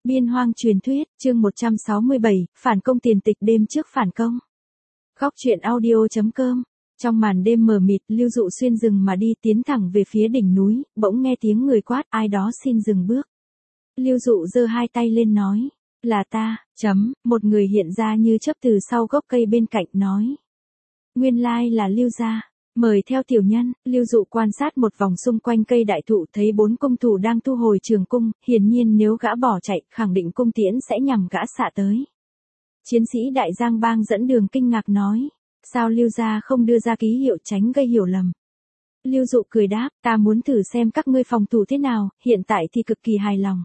Biên Hoang truyền thuyết, chương 167, phản công tiền tịch đêm trước phản công. Góc truyện audio.com. Trong màn đêm mờ mịt, Lưu Dụ xuyên rừng mà đi tiến thẳng về phía đỉnh núi, bỗng nghe tiếng người quát, ai đó xin dừng bước. Lưu Dụ giơ hai tay lên nói, là ta, một người hiện ra như chớp từ sau gốc cây bên cạnh nói. Nguyên lai là Lưu gia. Mời theo tiểu nhân. Lưu Dụ quan sát một vòng xung quanh cây đại thụ, thấy 4 cung thủ đang thu hồi trường cung, hiển nhiên nếu gã bỏ chạy, khẳng định cung tiễn sẽ nhằm gã xạ tới. Chiến sĩ Đại Giang Bang dẫn đường kinh ngạc nói, sao Lưu gia không đưa ra ký hiệu tránh gây hiểu lầm. Lưu Dụ cười đáp, ta muốn thử xem các ngươi phòng thủ thế nào, hiện tại thì cực kỳ hài lòng.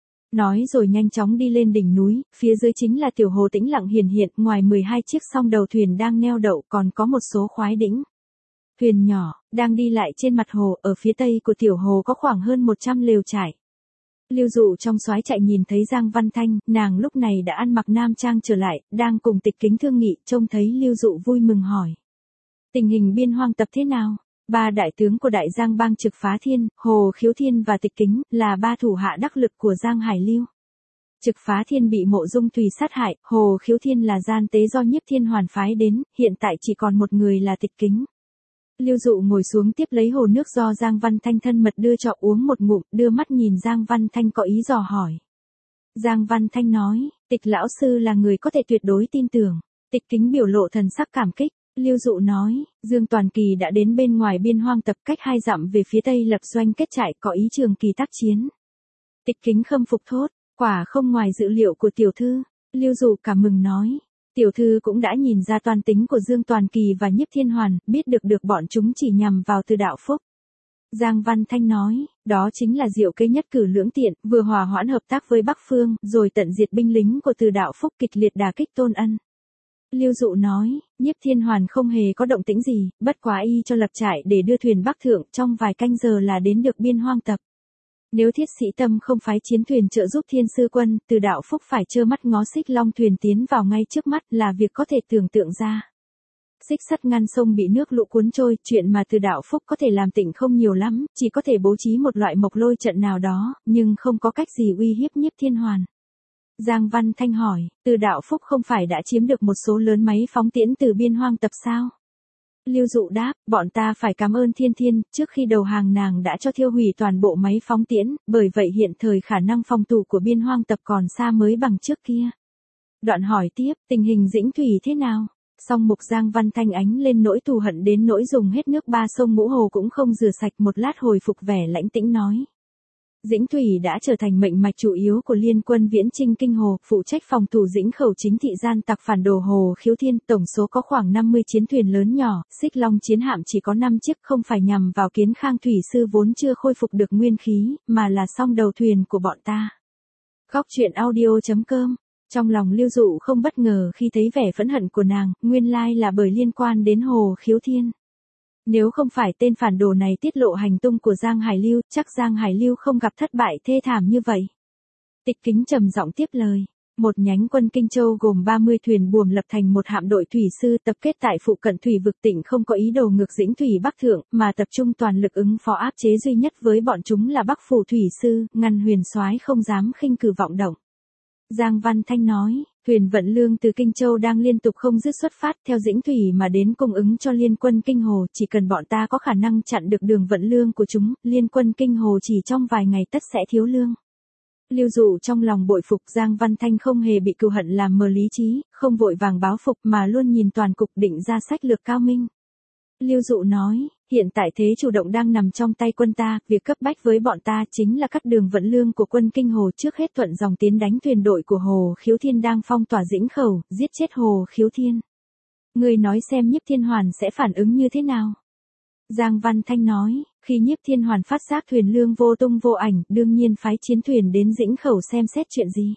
Nói rồi nhanh chóng đi lên đỉnh núi, phía dưới chính là tiểu hồ tĩnh lặng hiển hiện, ngoài 12 chiếc song đầu thuyền đang neo đậu còn có một số khoái đĩnh. Thuyền nhỏ, đang đi lại trên mặt hồ, ở phía tây của tiểu hồ có khoảng hơn 100 lều trại. Lưu Dụ trong xoáy chạy nhìn thấy Giang Văn Thanh, nàng lúc này đã ăn mặc nam trang trở lại, đang cùng Tịch Kính thương nghị, trông thấy Lưu Dụ vui mừng hỏi. Tình hình Biên Hoang tập thế nào? 3 đại tướng của Đại Giang Bang Trực Phá Thiên, Hồ Khiếu Thiên và Tịch Kính, là 3 thủ hạ đắc lực của Giang Hải Lưu. Trực Phá Thiên bị Mộ Dung Thùy sát hại, Hồ Khiếu Thiên là gian tế do Nhiếp Thiên Hoàn phái đến, hiện tại chỉ còn một người là Tịch Kính. Lưu Dụ ngồi xuống tiếp lấy hồ nước do Giang Văn Thanh thân mật đưa cho uống một ngụm, đưa mắt nhìn Giang Văn Thanh có ý dò hỏi. Giang Văn Thanh nói, Tịch lão sư là người có thể tuyệt đối tin tưởng. Tịch Kính biểu lộ thần sắc cảm kích. Lưu Dụ nói, Dương Toàn Kỳ đã đến bên ngoài Biên Hoang tập cách 2 dặm về phía tây lập doanh kết trại, có ý trường kỳ tác chiến. Tịch Kính khâm phục thốt, quả không ngoài dự liệu của tiểu thư. Lưu Dụ cảm mừng nói. Tiểu thư cũng đã nhìn ra toan tính của Dương Toàn Kỳ và Nhiếp Thiên Hoàn, biết được bọn chúng chỉ nhằm vào Từ Đạo Phúc. Giang Văn Thanh nói, đó chính là diệu kế nhất cử lưỡng tiện, vừa hòa hoãn hợp tác với Bắc Phương, rồi tận diệt binh lính của Từ Đạo Phúc kịch liệt đả kích Tôn Ân. Lưu Dụ nói, Nhiếp Thiên Hoàn không hề có động tĩnh gì, bất quá y cho lập trại để đưa thuyền bắc thượng, trong vài canh giờ là đến được Biên Hoang tập. Nếu Thiết Sĩ Tâm không phái chiến thuyền trợ giúp Thiên Sư Quân, Từ Đạo Phúc phải trơ mắt ngó xích long thuyền tiến vào ngay trước mắt là việc có thể tưởng tượng ra. Xích sắt ngăn sông bị nước lũ cuốn trôi, chuyện mà Từ Đạo Phúc có thể làm tịnh không nhiều lắm, chỉ có thể bố trí một loại mộc lôi trận nào đó, nhưng không có cách gì uy hiếp Nhiếp Thiên Hoàn. Giang Văn Thanh hỏi, Từ Đạo Phúc không phải đã chiếm được một số lớn máy phóng tiễn từ Biên Hoang tập sao? Lưu Dụ đáp, bọn ta phải cảm ơn Thiên Thiên, trước khi đầu hàng nàng đã cho thiêu hủy toàn bộ máy phóng tiễn, bởi vậy hiện thời khả năng phòng thủ của Biên Hoang tập còn xa mới bằng trước kia. Đoạn hỏi tiếp, tình hình Dĩnh Thủy thế nào? Song mục Giang Văn Thanh ánh lên nỗi thù hận đến nỗi dùng hết nước 3 sông Ngũ Hồ cũng không rửa sạch, một lát hồi phục vẻ lãnh tĩnh nói. Dĩnh Thủy đã trở thành mệnh mạch chủ yếu của liên quân viễn chinh kinh hồ, phụ trách phòng thủ Dĩnh Khẩu chính thị gian tặc phản đồ Hồ Khiếu Thiên, tổng số có khoảng 50 chiến thuyền lớn nhỏ, xích long chiến hạm chỉ có 5 chiếc, không phải nhằm vào Kiến Khang thủy sư vốn chưa khôi phục được nguyên khí, mà là song đầu thuyền của bọn ta. Góc truyện audio.com. Trong lòng Lưu Dụ không bất ngờ khi thấy vẻ phẫn hận của nàng, nguyên lai là bởi liên quan đến Hồ Khiếu Thiên. Nếu không phải tên phản đồ này tiết lộ hành tung của Giang Hải Lưu, chắc Giang Hải Lưu không gặp thất bại thê thảm như vậy. Tịch Kính trầm giọng tiếp lời. Một nhánh quân Kinh Châu gồm 30 thuyền buồm lập thành một hạm đội thủy sư tập kết tại phụ cận thủy vực tỉnh, không có ý đồ ngược Dĩnh Thủy Bắc thượng, mà tập trung toàn lực ứng phó, áp chế duy nhất với bọn chúng là Bắc phủ thủy sư, ngăn Huyền Soái không dám khinh cử vọng động. Giang Văn Thanh nói, thuyền vận lương từ Kinh Châu đang liên tục không dứt xuất phát theo Dĩnh Thủy mà đến cung ứng cho liên quân Kinh Hồ, chỉ cần bọn ta có khả năng chặn được đường vận lương của chúng, liên quân Kinh Hồ chỉ trong vài ngày tất sẽ thiếu lương. Lưu Dụ trong lòng bội phục Giang Văn Thanh không hề bị cừu hận làm mờ lý trí, không vội vàng báo phục mà luôn nhìn toàn cục định ra sách lược cao minh. Lưu Dụ nói, hiện tại thế chủ động đang nằm trong tay quân ta, việc cấp bách với bọn ta chính là cắt đường vận lương của quân Kinh Hồ, trước hết thuận dòng tiến đánh thuyền đội của Hồ Khiếu Thiên đang phong tỏa Dĩnh Khẩu, giết chết Hồ Khiếu Thiên. Người nói xem Nhiếp Thiên Hoàn sẽ phản ứng như thế nào? Giang Văn Thanh nói, khi Nhiếp Thiên Hoàn phát giác thuyền lương vô tung vô ảnh, đương nhiên phái chiến thuyền đến Dĩnh Khẩu xem xét chuyện gì.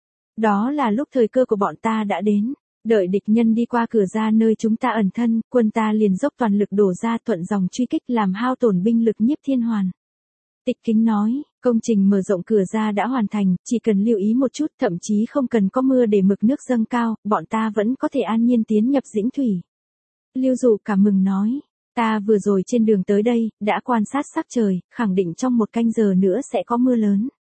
Đó là lúc thời cơ của bọn ta đã đến. Đợi địch nhân đi qua cửa ra nơi chúng ta ẩn thân, quân ta liền dốc toàn lực đổ ra thuận dòng truy kích làm hao tổn binh lực Nhiếp Thiên Hoàn. Tịch Kính nói, công trình mở rộng cửa ra đã hoàn thành, chỉ cần lưu ý một chút, thậm chí không cần có mưa để mực nước dâng cao, bọn ta vẫn có thể an nhiên tiến nhập Dĩnh Thủy. Lưu Dụ cảm mừng nói, ta vừa rồi trên đường tới đây, đã quan sát sắc trời, khẳng định trong 1 canh giờ nữa sẽ có mưa lớn.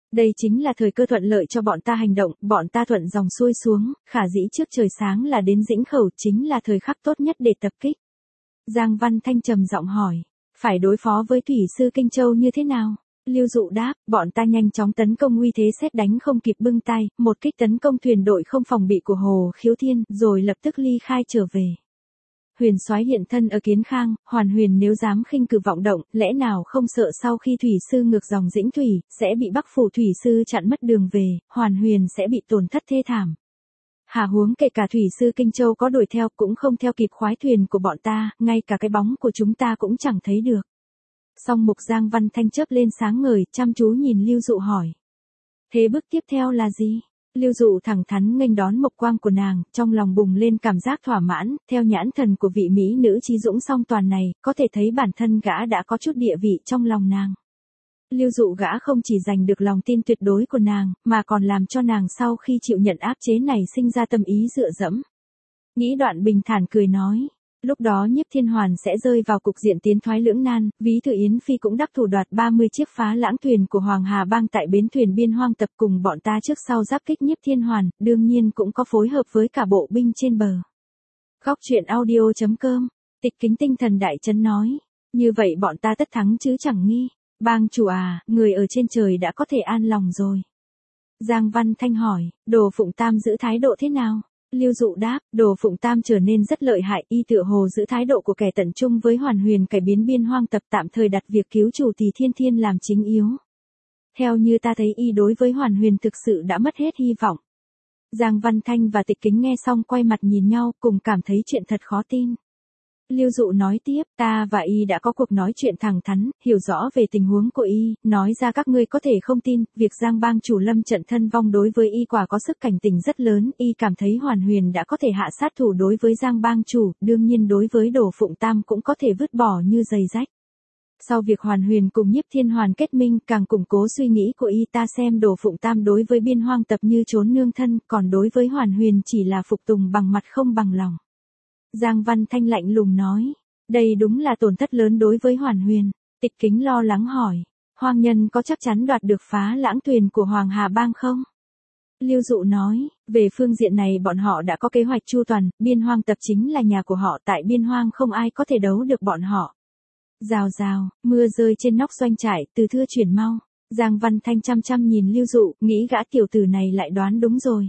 Đây chính là thời cơ thuận lợi cho bọn ta hành động, bọn ta thuận dòng xuôi xuống, khả dĩ trước trời sáng là đến Dĩnh Khẩu chính là thời khắc tốt nhất để tập kích. Giang Văn Thanh trầm giọng hỏi, phải đối phó với thủy sư Kinh Châu như thế nào? Lưu Dụ đáp, bọn ta nhanh chóng tấn công uy thế sét đánh không kịp bưng tay, một kích tấn công thuyền đội không phòng bị của Hồ Khiếu Thiên, rồi lập tức ly khai trở về. Huyền Soái hiện thân ở Kiến Khang, Hoàn Huyền nếu dám khinh cử vọng động, lẽ nào không sợ sau khi thủy sư ngược dòng Dĩnh Thủy, sẽ bị Bắc phủ thủy sư chặn mất đường về, Hoàn Huyền sẽ bị tổn thất thê thảm. Hà huống kể cả thủy sư Kinh Châu có đuổi theo cũng không theo kịp khoái thuyền của bọn ta, ngay cả cái bóng của chúng ta cũng chẳng thấy được. Song mục Giang Văn Thanh chớp lên sáng ngời, chăm chú nhìn Lưu Dụ hỏi. Thế bước tiếp theo là gì? Lưu Dụ thẳng thắn nghênh đón mộc quang của nàng, trong lòng bùng lên cảm giác thỏa mãn, theo nhãn thần của vị mỹ nữ trí dũng song toàn này, có thể thấy bản thân gã đã có chút địa vị trong lòng nàng. Lưu Dụ gã không chỉ giành được lòng tin tuyệt đối của nàng, mà còn làm cho nàng sau khi chịu nhận áp chế này sinh ra tâm ý dựa dẫm. Nghĩ đoạn bình thản cười nói. Lúc đó Nhiếp Thiên Hoàn sẽ rơi vào cục diện tiến thoái lưỡng nan, ví thử Yến Phi cũng đắc thủ đoạt 30 chiếc phá lãng thuyền của Hoàng Hà Bang tại bến thuyền biên hoang tập cùng bọn ta trước sau giáp kích Nhiếp Thiên Hoàn, đương nhiên cũng có phối hợp với cả bộ binh trên bờ. Góc truyện audio.com, Tịch Kính tinh thần đại chấn nói, như vậy bọn ta tất thắng chứ chẳng nghi. Bang chủ à, người ở trên trời đã có thể an lòng rồi. Giang Văn Thanh hỏi, Đồ Phụng Tam giữ thái độ thế nào? Lưu Dụ đáp, Đồ Phụng Tam trở nên rất lợi hại, y tựa hồ giữ thái độ của kẻ tận trung với Hoàn Huyền cải biến biên hoang tập tạm thời đặt việc cứu chủ Tỳ Thiên Thiên làm chính yếu. Theo như ta thấy y đối với Hoàn Huyền thực sự đã mất hết hy vọng. Giang Văn Thanh và Tịch Kính nghe xong quay mặt nhìn nhau, cùng cảm thấy chuyện thật khó tin. Lưu Dụ nói tiếp, ta và y đã có cuộc nói chuyện thẳng thắn, hiểu rõ về tình huống của y, nói ra các ngươi có thể không tin, việc Giang bang chủ lâm trận thân vong đối với y quả có sức cảnh tỉnh rất lớn, y cảm thấy Hoàn Huyền đã có thể hạ sát thủ đối với Giang bang chủ, đương nhiên đối với Đồ Phụng Tam cũng có thể vứt bỏ như giày rách. Sau việc Hoàn Huyền cùng Nhiếp Thiên Hoàn kết minh, càng củng cố suy nghĩ của y, ta xem Đồ Phụng Tam đối với biên hoang tập như trốn nương thân, còn đối với Hoàn Huyền chỉ là phục tùng bằng mặt không bằng lòng. Giang Văn Thanh lạnh lùng nói, đây đúng là tổn thất lớn đối với Hoàn Huyền. Tịch Kính lo lắng hỏi, Hoang Nhân có chắc chắn đoạt được phá lãng thuyền của Hoàng Hà Bang không? Lưu Dụ nói, về phương diện này bọn họ đã có kế hoạch chu toàn, biên hoang tập chính là nhà của họ, tại biên hoang không ai có thể đấu được bọn họ. Rào rào, mưa rơi trên nóc doanh trại, từ thưa chuyển mau. Giang Văn Thanh chăm chăm nhìn Lưu Dụ, nghĩ gã tiểu tử này lại đoán đúng rồi.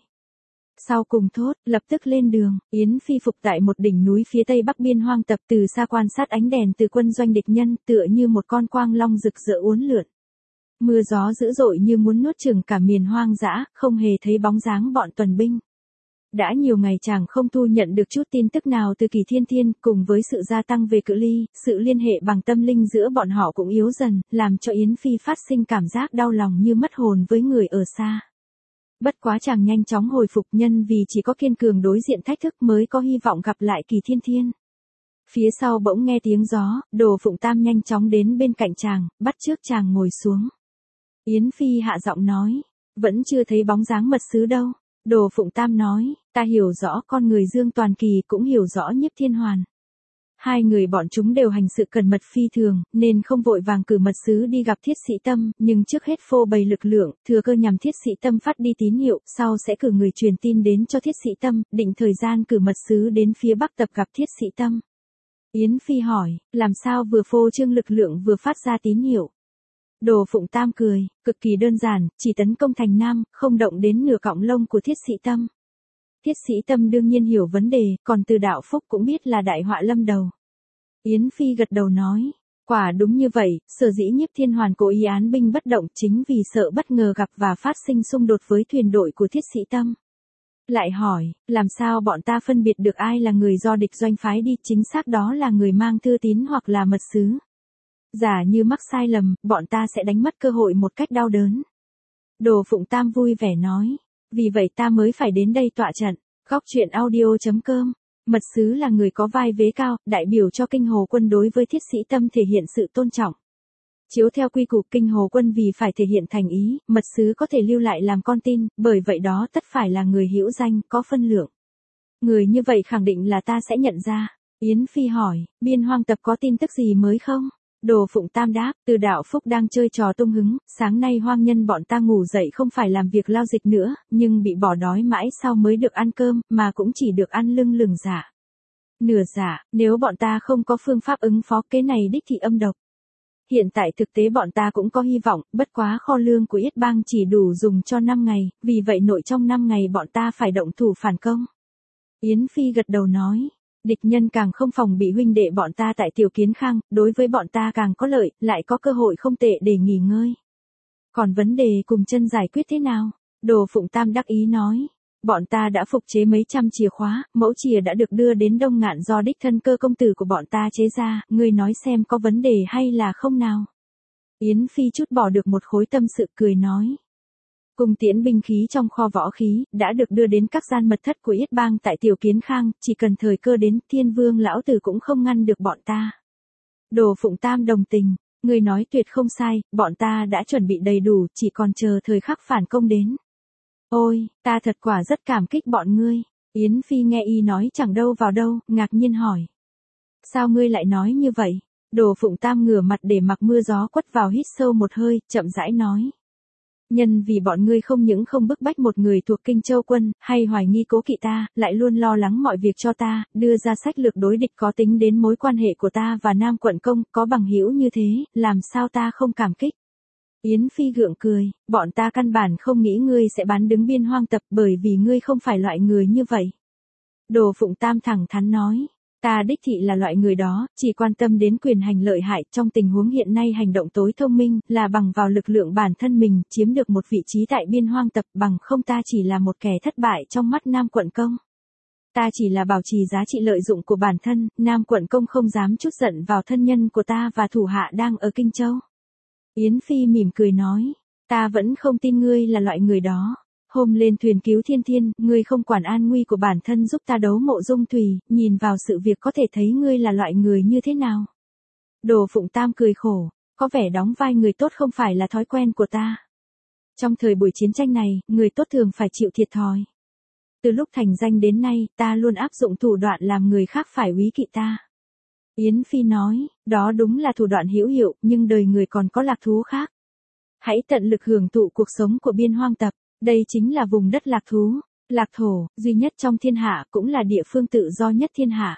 Sau cùng thốt, lập tức lên đường, Yến Phi phục tại một đỉnh núi phía tây bắc biên hoang tập, từ xa quan sát ánh đèn từ quân doanh địch nhân, tựa như một con quang long rực rỡ uốn lượn. Mưa gió dữ dội như muốn nuốt chửng cả miền hoang dã, không hề thấy bóng dáng bọn tuần binh. Đã nhiều ngày chàng không thu nhận được chút tin tức nào từ Kỳ Thiên Thiên, cùng với sự gia tăng về cự ly, sự liên hệ bằng tâm linh giữa bọn họ cũng yếu dần, làm cho Yến Phi phát sinh cảm giác đau lòng như mất hồn với người ở xa. Bất quá chàng nhanh chóng hồi phục, nhân vì chỉ có kiên cường đối diện thách thức mới có hy vọng gặp lại Kỳ Thiên Thiên. Phía sau bỗng nghe tiếng gió, Đồ Phụng Tam nhanh chóng đến bên cạnh chàng, bắt chước chàng ngồi xuống. Yến Phi hạ giọng nói, vẫn chưa thấy bóng dáng mật sứ đâu. Đồ Phụng Tam nói, ta hiểu rõ con người Dương Toàn Kỳ, cũng hiểu rõ Nhiếp Thiên Hoàn. Hai người bọn chúng đều hành sự cẩn mật phi thường, nên không vội vàng cử mật sứ đi gặp Thiết Sĩ Tâm, nhưng trước hết phô bày lực lượng, thừa cơ nhằm Thiết Sĩ Tâm phát đi tín hiệu, sau sẽ cử người truyền tin đến cho Thiết Sĩ Tâm, định thời gian cử mật sứ đến phía Bắc tập gặp Thiết Sĩ Tâm. Yến Phi hỏi, làm sao vừa phô trương lực lượng vừa phát ra tín hiệu? Đồ Phụng Tam cười, cực kỳ đơn giản, chỉ tấn công thành Nam, không động đến nửa cọng lông của Thiết Sĩ Tâm. Thiết Sĩ Tâm đương nhiên hiểu vấn đề, còn Từ Đạo Phúc cũng biết là đại họa lâm đầu. Yến Phi gật đầu nói, quả đúng như vậy, sở dĩ Nhiếp Thiên Hoàn cố ý án binh bất động chính vì sợ bất ngờ gặp và phát sinh xung đột với thuyền đội của Thiết Sĩ Tâm. Lại hỏi, làm sao bọn ta phân biệt được ai là người do địch doanh phái đi, chính xác đó là người mang thư tín hoặc là mật sứ. Giả như mắc sai lầm, bọn ta sẽ đánh mất cơ hội một cách đau đớn. Đồ Phụng Tam vui vẻ nói, vì vậy ta mới phải đến đây tọa trận. Góc truyện audio.com, mật sứ là người có vai vế cao, đại biểu cho Kinh Hồ Quân đối với Thiết Sĩ Tâm thể hiện sự tôn trọng. Chiếu theo quy củ Kinh Hồ Quân vì phải thể hiện thành ý, mật sứ có thể lưu lại làm con tin, bởi vậy đó tất phải là người hữu danh, có phân lượng. Người như vậy khẳng định là ta sẽ nhận ra. Yến Phi hỏi, biên hoang tập có tin tức gì mới không? Đồ Phụng Tam đáp, Từ Đạo Phúc đang chơi trò tung hứng, sáng nay hoang nhân bọn ta ngủ dậy không phải làm việc lao dịch nữa, nhưng bị bỏ đói mãi sau mới được ăn cơm, mà cũng chỉ được ăn lưng lửng giả. Nửa giả, nếu bọn ta không có phương pháp ứng phó kế này đích thị âm độc. Hiện tại thực tế bọn ta cũng có hy vọng, bất quá kho lương của Yết Bang chỉ đủ dùng cho 5 ngày, vì vậy nội trong 5 ngày bọn ta phải động thủ phản công. Yến Phi gật đầu nói, địch nhân càng không phòng bị huynh đệ bọn ta tại Tiểu Kiến Khang, đối với bọn ta càng có lợi, lại có cơ hội không tệ để nghỉ ngơi. Còn vấn đề cùng chân giải quyết thế nào? Đồ Phụng Tam đắc ý nói. Bọn ta đã phục chế mấy trăm chìa khóa, mẫu chìa đã được đưa đến Đông Ngạn do đích thân Cơ công tử của bọn ta chế ra, ngươi nói xem có vấn đề hay là không nào? Yến Phi chút bỏ được một khối tâm sự cười nói. Cung tiễn binh khí trong kho võ khí, đã được đưa đến các gian mật thất của Yết Bang tại Tiểu Kiến Khang, chỉ cần thời cơ đến, Thiên Vương lão tử cũng không ngăn được bọn ta. Đồ Phụng Tam đồng tình, ngươi nói tuyệt không sai, bọn ta đã chuẩn bị đầy đủ, chỉ còn chờ thời khắc phản công đến. Ôi, ta thật quả rất cảm kích bọn ngươi. Yến Phi nghe y nói chẳng đâu vào đâu, ngạc nhiên hỏi. Sao ngươi lại nói như vậy? Đồ Phụng Tam ngửa mặt để mặc mưa gió quất vào hít sâu một hơi, chậm rãi nói. Nhân vì bọn ngươi không những không bức bách một người thuộc Kinh Châu quân, hay hoài nghi cố kỵ ta, lại luôn lo lắng mọi việc cho ta, đưa ra sách lược đối địch có tính đến mối quan hệ của ta và Nam Quận Công, có bằng hữu như thế, làm sao ta không cảm kích. Yến Phi gượng cười, bọn ta căn bản không nghĩ ngươi sẽ bán đứng Biên Hoang Tập bởi vì ngươi không phải loại người như vậy. Đồ Phụng Tam thẳng thắn nói, ta đích thị là loại người đó, chỉ quan tâm đến quyền hành lợi hại trong tình huống hiện nay hành động tối thông minh là bằng vào lực lượng bản thân mình chiếm được một vị trí tại Biên Hoang Tập bằng không ta chỉ là một kẻ thất bại trong mắt Nam Quận Công. Ta chỉ là bảo trì giá trị lợi dụng của bản thân, Nam Quận Công không dám chút giận vào thân nhân của ta và thủ hạ đang ở Kinh Châu. Yến Phi mỉm cười nói, ta vẫn không tin ngươi là loại người đó. Hôm lên thuyền cứu Thiên Thiên, ngươi không quản an nguy của bản thân giúp ta đấu Mộ Dung Thùy, nhìn vào sự việc có thể thấy ngươi là loại người như thế nào. Đồ Phụng Tam cười khổ, có vẻ đóng vai người tốt không phải là thói quen của ta. Trong thời buổi chiến tranh này, người tốt thường phải chịu thiệt thòi. Từ lúc thành danh đến nay, ta luôn áp dụng thủ đoạn làm người khác phải úy kỵ ta. Yến Phi nói, đó đúng là thủ đoạn hữu hiệu, nhưng đời người còn có lạc thú khác. Hãy tận lực hưởng thụ cuộc sống của Biên Hoang Tập, đây chính là vùng đất lạc thú, lạc thổ, duy nhất trong thiên hạ, cũng là địa phương tự do nhất thiên hạ.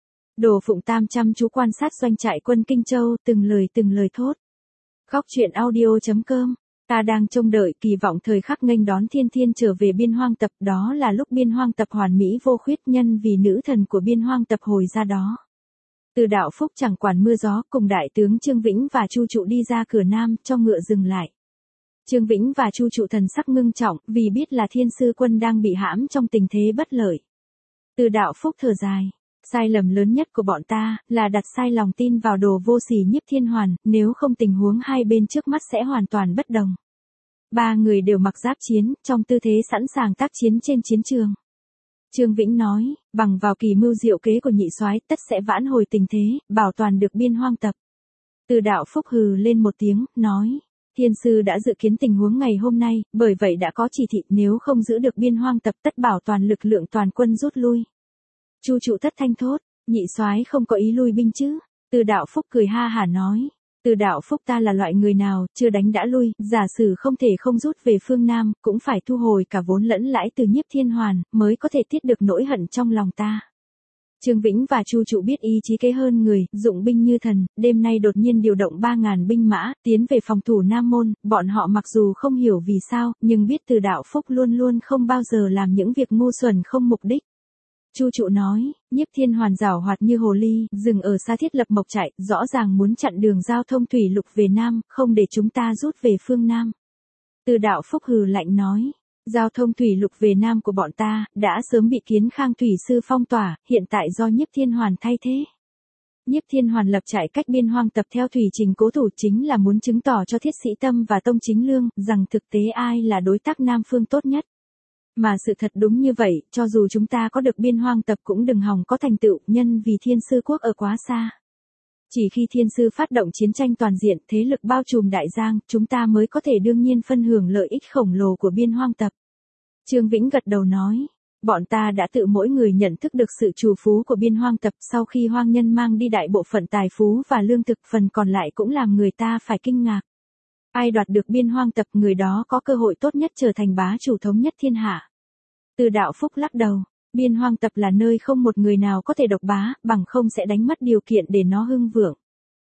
Đồ Phụng Tam chăm chú quan sát doanh trại quân Kinh Châu, từng lời thốt. Góc truyện audio.com, ta đang trông đợi kỳ vọng thời khắc nghênh đón Thiên Thiên trở về Biên Hoang Tập, đó là lúc Biên Hoang Tập hoàn mỹ vô khuyết nhân vì nữ thần của Biên Hoang Tập hồi ra đó. Từ Đạo Phúc chẳng quản mưa gió cùng đại tướng Trương Vĩnh và Chu Trụ đi ra cửa nam, cho ngựa dừng lại. Trương Vĩnh và Chu Trụ thần sắc ngưng trọng, vì biết là Thiên Sư quân đang bị hãm trong tình thế bất lợi. Từ Đạo Phúc thở dài, sai lầm lớn nhất của bọn ta là đặt sai lòng tin vào đồ vô sỉ Nhiếp Thiên Hoàn, nếu không tình huống hai bên trước mắt sẽ hoàn toàn bất đồng. Ba người đều mặc giáp chiến, trong tư thế sẵn sàng tác chiến trên chiến trường. Trương Vĩnh nói, bằng vào kỳ mưu diệu kế của nhị soái, tất sẽ vãn hồi tình thế, bảo toàn được Biên Hoang Tập. Từ Đạo Phúc hừ lên một tiếng, nói, Thiên sư đã dự kiến tình huống ngày hôm nay, bởi vậy đã có chỉ thị nếu không giữ được Biên Hoang Tập tất bảo toàn lực lượng toàn quân rút lui. Chu Trụ thất thanh thốt, nhị soái không có ý lui binh chứ? Từ Đạo Phúc cười ha hả nói, Từ Đạo Phúc ta là loại người nào, chưa đánh đã lui, giả sử không thể không rút về phương Nam, cũng phải thu hồi cả vốn lẫn lãi từ Nhiếp Thiên Hoàn, mới có thể tiết được nỗi hận trong lòng ta. Trương Vĩnh và Chu Trụ biết ý chí kế hơn người, dụng binh như thần, đêm nay đột nhiên điều động 3.000 binh mã, tiến về phòng thủ Nam Môn, bọn họ mặc dù không hiểu vì sao, nhưng biết Từ Đạo Phúc luôn luôn không bao giờ làm những việc ngu xuẩn không mục đích. Chu Trụ nói, Nhiếp Thiên Hoàn giảo hoạt như hồ ly, dừng ở xa thiết lập mộc trại, rõ ràng muốn chặn đường giao thông thủy lục về Nam, không để chúng ta rút về phương Nam. Từ Đạo Phúc hừ lạnh nói, giao thông thủy lục về Nam của bọn ta, đã sớm bị Kiến Khang thủy sư phong tỏa, hiện tại do Nhiếp Thiên Hoàn thay thế. Nhiếp Thiên Hoàn lập trại cách Biên Hoang Tập theo thủy trình cố thủ chính là muốn chứng tỏ cho Thiết Sĩ Tâm và Tông Chính Lương, rằng thực tế ai là đối tác Nam phương tốt nhất. Mà sự thật đúng như vậy, cho dù chúng ta có được Biên Hoang Tập cũng đừng hòng có thành tựu, nhân vì Thiên Sư quốc ở quá xa. Chỉ khi Thiên Sư phát động chiến tranh toàn diện, thế lực bao trùm đại giang, chúng ta mới có thể đương nhiên phân hưởng lợi ích khổng lồ của Biên Hoang Tập. Trương Vĩnh gật đầu nói, bọn ta đã tự mỗi người nhận thức được sự trù phú của biên hoang tập sau khi hoang nhân mang đi đại bộ phận tài phú và lương thực, phần còn lại cũng làm người ta phải kinh ngạc. Ai đoạt được biên hoang tập người đó có cơ hội tốt nhất trở thành bá chủ thống nhất thiên hạ. Từ Đạo Phúc lắc đầu, biên hoang tập là nơi không một người nào có thể độc bá, bằng không sẽ đánh mất điều kiện để nó hưng vượng.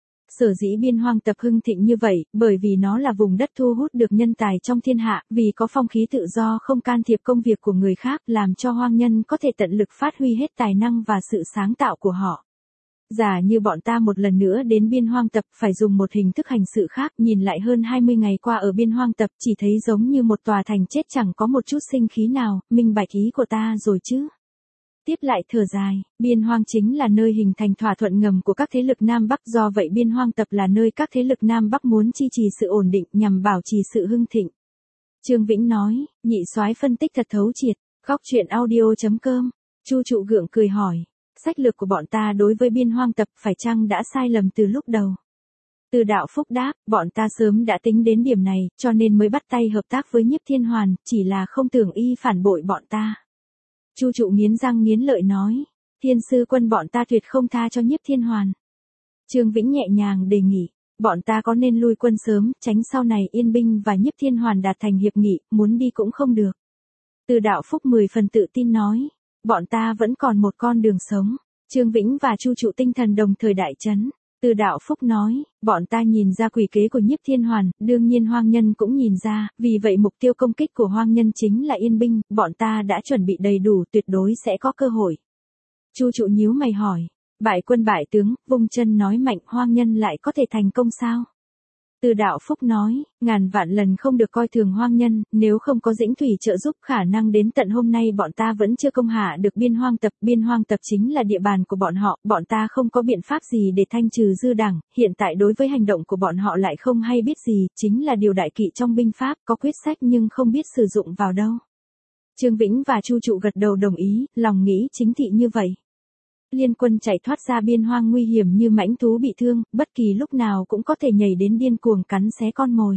Sở dĩ biên hoang tập hưng thịnh như vậy, bởi vì nó là vùng đất thu hút được nhân tài trong thiên hạ, vì có phong khí tự do không can thiệp công việc của người khác, làm cho hoang nhân có thể tận lực phát huy hết tài năng và sự sáng tạo của họ. Giả như bọn ta một lần nữa đến biên hoang tập phải dùng một hình thức hành sự khác, nhìn lại hơn 20 ngày qua ở biên hoang tập chỉ thấy giống như một tòa thành chết chẳng có một chút sinh khí nào, minh bạch ý của ta rồi chứ. Tiếp lại thở dài, biên hoang chính là nơi hình thành thỏa thuận ngầm của các thế lực Nam Bắc, do vậy biên hoang tập là nơi các thế lực Nam Bắc muốn chi trì sự ổn định nhằm bảo trì sự hưng thịnh. Trương Vĩnh nói, nhị soái phân tích thật thấu triệt, góc truyện audio.com. Chu Trụ gượng cười hỏi, sách lược của bọn ta đối với biên hoang tập phải chăng đã sai lầm từ lúc đầu? Từ Đạo Phúc đáp, bọn ta sớm đã tính đến điểm này, cho nên mới bắt tay hợp tác với Nhiếp Thiên Hoàn, chỉ là không tưởng y phản bội bọn ta. Chu Trụ nghiến răng nghiến lợi nói, Thiên sư quân bọn ta tuyệt không tha cho Nhiếp Thiên Hoàn. Trương Vĩnh nhẹ nhàng đề nghị, bọn ta có nên lui quân sớm, tránh sau này Yên Binh và Nhiếp Thiên Hoàn đạt thành hiệp nghị, muốn đi cũng không được. Từ Đạo Phúc 10 phần tự tin nói, bọn ta vẫn còn một con đường sống. Trương Vĩnh và Chu Trụ tinh thần đồng thời đại chấn. Từ Đạo Phúc nói, bọn ta nhìn ra quỷ kế của Nhiếp Thiên Hoàn, đương nhiên hoang nhân cũng nhìn ra, vì vậy mục tiêu công kích của hoang nhân chính là Yên Binh, bọn ta đã chuẩn bị đầy đủ, tuyệt đối sẽ có cơ hội. Chu Trụ nhíu mày hỏi, bại quân bại tướng, vung chân nói mạnh, hoang nhân lại có thể thành công sao? Từ Đạo Phúc nói, ngàn vạn lần không được coi thường hoang nhân, nếu không có Dĩnh Thủy trợ giúp khả năng đến tận hôm nay bọn ta vẫn chưa công hạ được biên hoang tập chính là địa bàn của bọn ta không có biện pháp gì để thanh trừ dư đảng, hiện tại đối với hành động của bọn họ lại không hay biết gì, chính là điều đại kỵ trong binh pháp, có quyết sách nhưng không biết sử dụng vào đâu. Trương Vĩnh và Chu Trụ gật đầu đồng ý, lòng nghĩ chính thị như vậy. Liên quân chạy thoát ra biên hoang nguy hiểm như mãnh thú bị thương, bất kỳ lúc nào cũng có thể nhảy đến điên cuồng cắn xé con mồi.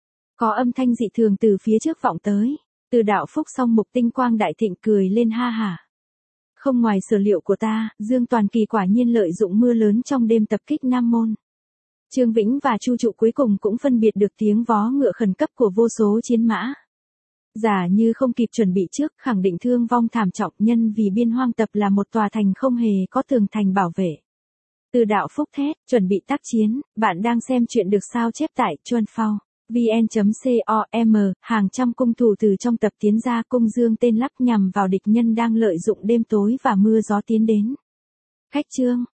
Có âm thanh dị thường từ phía trước vọng tới. Từ Đạo Phúc song mục tinh quang đại thịnh cười lên ha hả. Không ngoài sở liệu của ta, Dương Toàn Kỳ quả nhiên lợi dụng mưa lớn trong đêm tập kích Nam Môn. Trương Vĩnh và Chu Trụ cuối cùng cũng phân biệt được tiếng vó ngựa khẩn cấp của vô số chiến mã. Giả như không kịp chuẩn bị trước, khẳng định thương vong thảm trọng, nhân vì biên hoang tập là một tòa thành không hề có tường thành bảo vệ. Từ Đạo Phúc thét, chuẩn bị tác chiến, bạn đang xem chuyện được sao chép tại Chuanphao, vn.com, hàng trăm cung thủ từ trong tập tiến ra, cung dương tên lắp nhằm vào địch nhân đang lợi dụng đêm tối và mưa gió tiến đến. Khách chương